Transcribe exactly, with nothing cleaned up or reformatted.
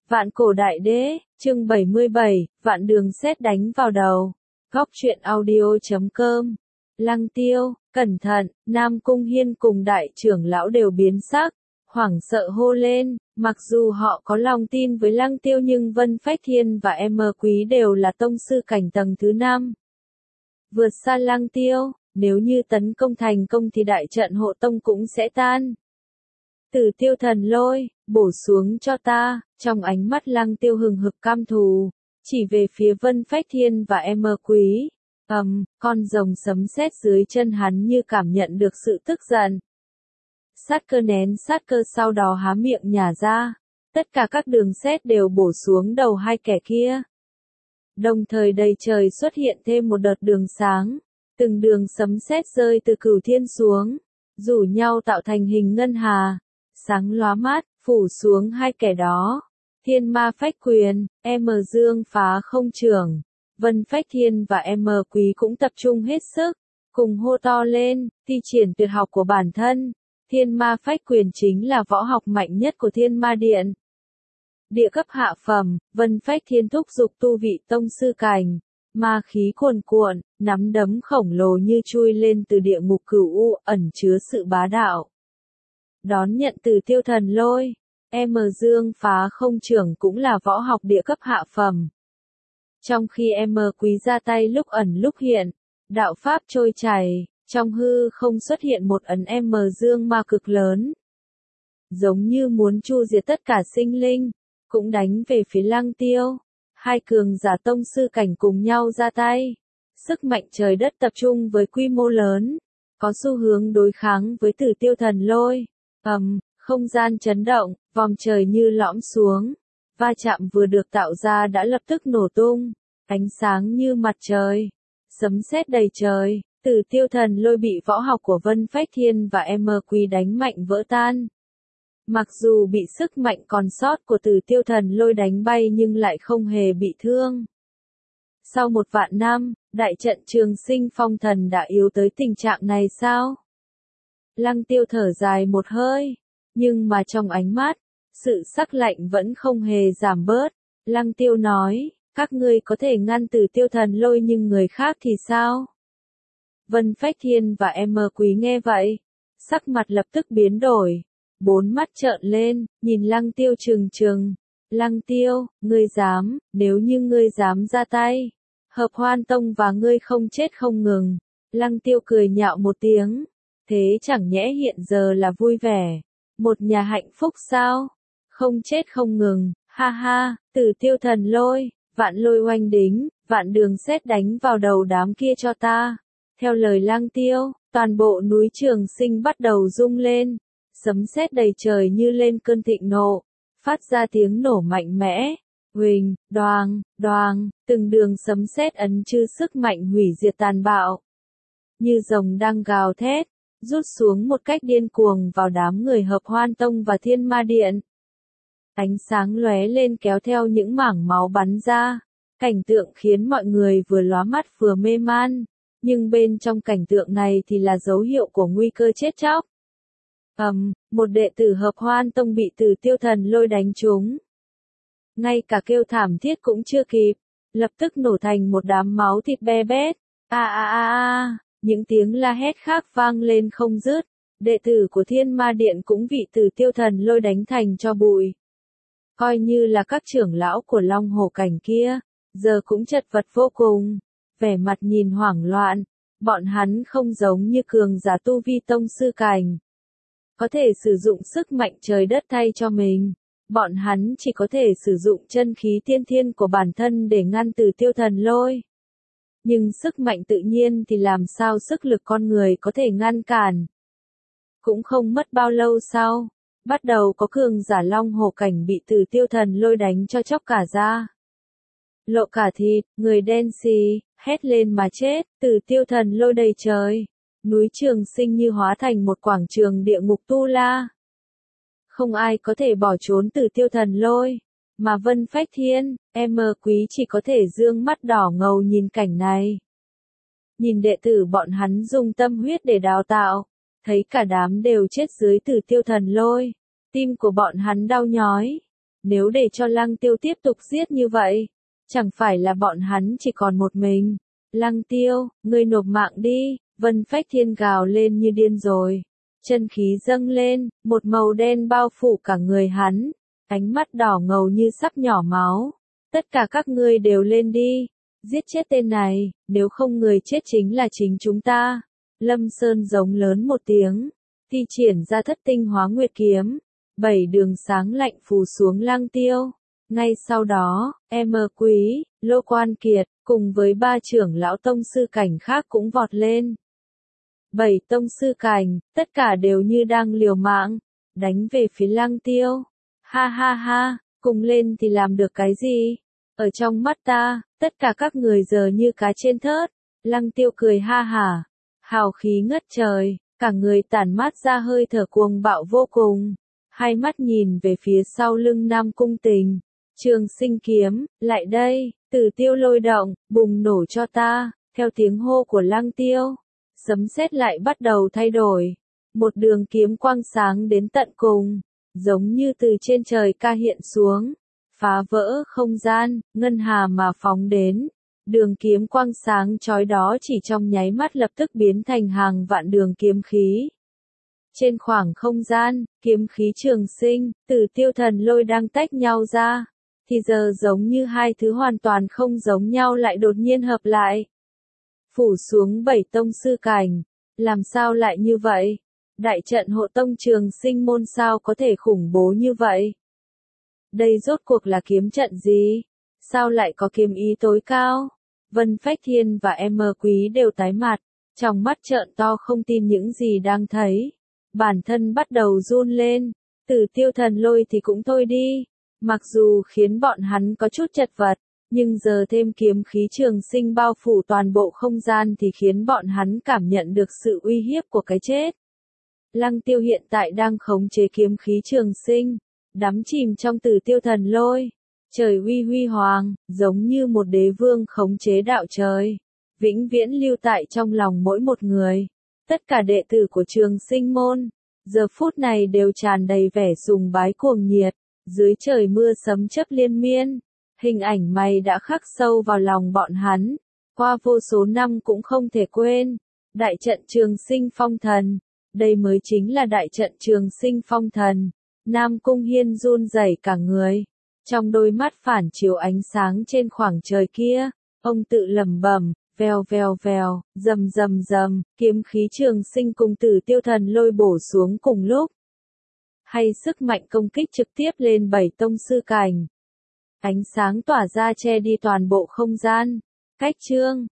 Vạn cổ đại đế, chương bảy mươi bảy, vạn đường sét đánh vào đầu. Góc truyện audio chấm com. Lăng Tiêu, cẩn thận, Nam Cung Hiên cùng đại trưởng lão đều biến sắc, hoảng sợ hô lên, mặc dù họ có lòng tin với Lăng Tiêu nhưng Vân Phách Thiên và M Quý đều là tông sư cảnh tầng thứ năm. Vượt xa Lăng Tiêu, nếu như tấn công thành công thì đại trận hộ tông cũng sẽ tan. Tử Tiêu Thần Lôi, bổ xuống cho ta, trong ánh mắt Lăng Tiêu hừng hực cam thù, chỉ về phía Vân Phách Thiên và M Quý. Ầm, um, con rồng sấm sét dưới chân hắn như cảm nhận được sự tức giận. Sát cơ nén sát cơ sau đó há miệng nhả ra, tất cả các đường sét đều bổ xuống đầu hai kẻ kia. Đồng thời đầy trời xuất hiện thêm một đợt đường sáng, từng đường sấm sét rơi từ cửu thiên xuống, rủ nhau tạo thành hình ngân hà, sáng lóa mát, phủ xuống hai kẻ đó. Thiên Ma Phách Quyền, M Dương Phá Không Trưởng, Vân Phách Thiên và M Quý cũng tập trung hết sức, cùng hô to lên, thi triển tuyệt học của bản thân. Thiên Ma Phách Quyền chính là võ học mạnh nhất của Thiên Ma Điện. Địa cấp hạ phẩm, Vân Phách Thiên thúc dục tu vị tông sư cảnh, ma khí cuồn cuộn, nắm đấm khổng lồ như chui lên từ địa ngục cửu u, ẩn chứa sự bá đạo. Đón nhận từ Tiêu Thần Lôi, M Dương Phá Không Trưởng cũng là võ học địa cấp hạ phẩm. Trong khi M Quý ra tay lúc ẩn lúc hiện, đạo pháp trôi chảy, trong hư không xuất hiện một ấn M Dương ma cực lớn. Giống như muốn chu diệt tất cả sinh linh, cũng đánh về phía Lăng Tiêu. Hai cường giả tông sư cảnh cùng nhau ra tay. Sức mạnh trời đất tập trung với quy mô lớn, có xu hướng đối kháng với Tử Tiêu Thần Lôi. Ầm, um, không gian chấn động, vòng trời như lõm xuống. Va chạm vừa được tạo ra đã lập tức nổ tung, ánh sáng như mặt trời, sấm sét đầy trời. Tử Tiêu Thần Lôi bị võ học của Vân Phách Thiên và M Quý đánh mạnh vỡ tan. Mặc dù bị sức mạnh còn sót của Tử Tiêu Thần Lôi đánh bay nhưng lại không hề bị thương. Sau một vạn năm, đại trận Trường Sinh Phong Thần đã yếu tới tình trạng này sao? Lăng Tiêu thở dài một hơi, nhưng mà trong ánh mắt, sự sắc lạnh vẫn không hề giảm bớt. Lăng Tiêu nói, các ngươi có thể ngăn Tử Tiêu Thần Lôi nhưng người khác thì sao? Vân Phách Thiên và M Quý nghe vậy, sắc mặt lập tức biến đổi, bốn mắt trợn lên, nhìn Lăng Tiêu trừng trừng. Lăng Tiêu, ngươi dám, nếu như ngươi dám ra tay, Hợp Hoan Tông và ngươi không chết không ngừng. Lăng Tiêu cười nhạo một tiếng, thế chẳng nhẽ hiện giờ là vui vẻ, một nhà hạnh phúc sao? Không chết không ngừng, ha ha. Tử Tiêu Thần Lôi, vạn lôi oanh đính, vạn đường sét đánh vào đầu đám kia cho ta. Theo lời Lăng Tiêu, toàn bộ núi Trường Sinh bắt đầu rung lên, sấm sét đầy trời như lên cơn thịnh nộ, phát ra tiếng nổ mạnh mẽ. Huỳnh, đoàng, đoàng, từng đường sấm sét ấn chư sức mạnh hủy diệt tàn bạo. Như rồng đang gào thét, rút xuống một cách điên cuồng vào đám người Hợp Hoan Tông và Thiên Ma Điện. Ánh sáng lóe lên kéo theo những mảng máu bắn ra, cảnh tượng khiến mọi người vừa lóa mắt vừa mê man, nhưng bên trong cảnh tượng này thì là dấu hiệu của nguy cơ chết chóc. Ầm, um, một đệ tử Hợp Hoan Tông bị Tử Tiêu Thần Lôi đánh trúng. Ngay cả kêu thảm thiết cũng chưa kịp, lập tức nổ thành một đám máu thịt be bét. A a a a, những tiếng la hét khác vang lên không dứt. Đệ tử của Thiên Ma Điện cũng bị Tử Tiêu Thần Lôi đánh thành tro bụi. Coi như là các trưởng lão của Long Hổ cảnh kia, giờ cũng chật vật vô cùng, vẻ mặt nhìn hoảng loạn. Bọn hắn không giống như cường giả tu vi tông sư cảnh, có thể sử dụng sức mạnh trời đất thay cho mình. Bọn hắn chỉ có thể sử dụng chân khí tiên thiên của bản thân để ngăn Tử Tiêu Thần Lôi. Nhưng sức mạnh tự nhiên thì làm sao sức lực con người có thể ngăn cản. Cũng không mất bao lâu sau, bắt đầu có cường giả Long Hổ cảnh bị Tử Tiêu Thần Lôi đánh cho chóc cả da. Lộ cả thịt, người đen xì, hét lên mà chết. Tử Tiêu Thần Lôi đầy trời, núi Trường Sinh như hóa thành một quảng trường địa ngục tu la. Không ai có thể bỏ trốn Tử Tiêu Thần Lôi, mà Vân Phách Thiên, M Quý chỉ có thể dương mắt đỏ ngầu nhìn cảnh này. Nhìn đệ tử bọn hắn dùng tâm huyết để đào tạo, thấy cả đám đều chết dưới Tử Tiêu Thần Lôi, tim của bọn hắn đau nhói. Nếu để cho Lăng Tiêu tiếp tục giết như vậy, chẳng phải là bọn hắn chỉ còn một mình. Lăng Tiêu, ngươi nộp mạng đi, Vân Phách Thiên gào lên như điên rồi. Chân khí dâng lên, một màu đen bao phủ cả người hắn, ánh mắt đỏ ngầu như sắp nhỏ máu. Tất cả các ngươi đều lên đi, giết chết tên này, nếu không người chết chính là chính chúng ta. Lâm Sơn giống lớn một tiếng, thi triển ra thất tinh hóa nguyệt kiếm, bảy đường sáng lạnh phù xuống Lăng Tiêu. Ngay sau đó, em Quý, Lô Quan Kiệt, cùng với ba trưởng lão tông sư cảnh khác cũng vọt lên. Bảy tông sư cảnh, tất cả đều như đang liều mạng, đánh về phía Lăng Tiêu. Ha ha ha, cùng lên thì làm được cái gì? Ở trong mắt ta, tất cả các người giờ như cá trên thớt. Lăng Tiêu cười ha hả, hào khí ngất trời, cả người tản mát ra hơi thở cuồng bạo vô cùng. Hai mắt nhìn về phía sau lưng Nam Cung Tình. Trường Sinh kiếm, lại đây, Tử Tiêu lôi động, bùng nổ cho ta. Theo tiếng hô của Lăng Tiêu, sấm sét lại bắt đầu thay đổi. Một đường kiếm quang sáng đến tận cùng, giống như từ trên trời ca hiện xuống, phá vỡ không gian, ngân hà mà phóng đến. Đường kiếm quang sáng chói đó chỉ trong nháy mắt lập tức biến thành hàng vạn đường kiếm khí. Trên khoảng không gian, kiếm khí Trường Sinh, Tử Tiêu thần lôi đang tách nhau ra, thì giờ giống như hai thứ hoàn toàn không giống nhau lại đột nhiên hợp lại. Phủ xuống bảy tông sư cảnh, làm sao lại như vậy? Đại trận hộ tông Trường Sinh môn sao có thể khủng bố như vậy? Đây rốt cuộc là kiếm trận gì? Sao lại có kiếm ý tối cao? Vân Phách Thiên và em Quý đều tái mặt, trong mắt trợn to không tin những gì đang thấy. Bản thân bắt đầu run lên, Tử Tiêu thần lôi thì cũng thôi đi, mặc dù khiến bọn hắn có chút chật vật, nhưng giờ thêm kiếm khí Trường Sinh bao phủ toàn bộ không gian thì khiến bọn hắn cảm nhận được sự uy hiếp của cái chết. Lăng Tiêu hiện tại đang khống chế kiếm khí Trường Sinh, đắm chìm trong Tử Tiêu thần lôi. Trời uy huy hoàng, giống như một đế vương khống chế đạo trời, vĩnh viễn lưu tại trong lòng mỗi một người. Tất cả đệ tử của Trường Sinh môn, giờ phút này đều tràn đầy vẻ sùng bái cuồng nhiệt, dưới trời mưa sấm chớp liên miên. Hình ảnh mày đã khắc sâu vào lòng bọn hắn, qua vô số năm cũng không thể quên. Đại trận Trường Sinh phong thần, đây mới chính là đại trận Trường Sinh phong thần. Nam Cung Hiên run rẩy cả người, trong đôi mắt phản chiếu ánh sáng trên khoảng trời kia, ông tự lẩm bẩm, vèo vèo vèo, rầm rầm rầm, kiếm khí Trường Sinh cùng Tử Tiêu thần lôi bổ xuống cùng lúc. Hay sức mạnh công kích trực tiếp lên bảy tông sư cảnh. Ánh sáng tỏa ra che đi toàn bộ không gian. Cách chương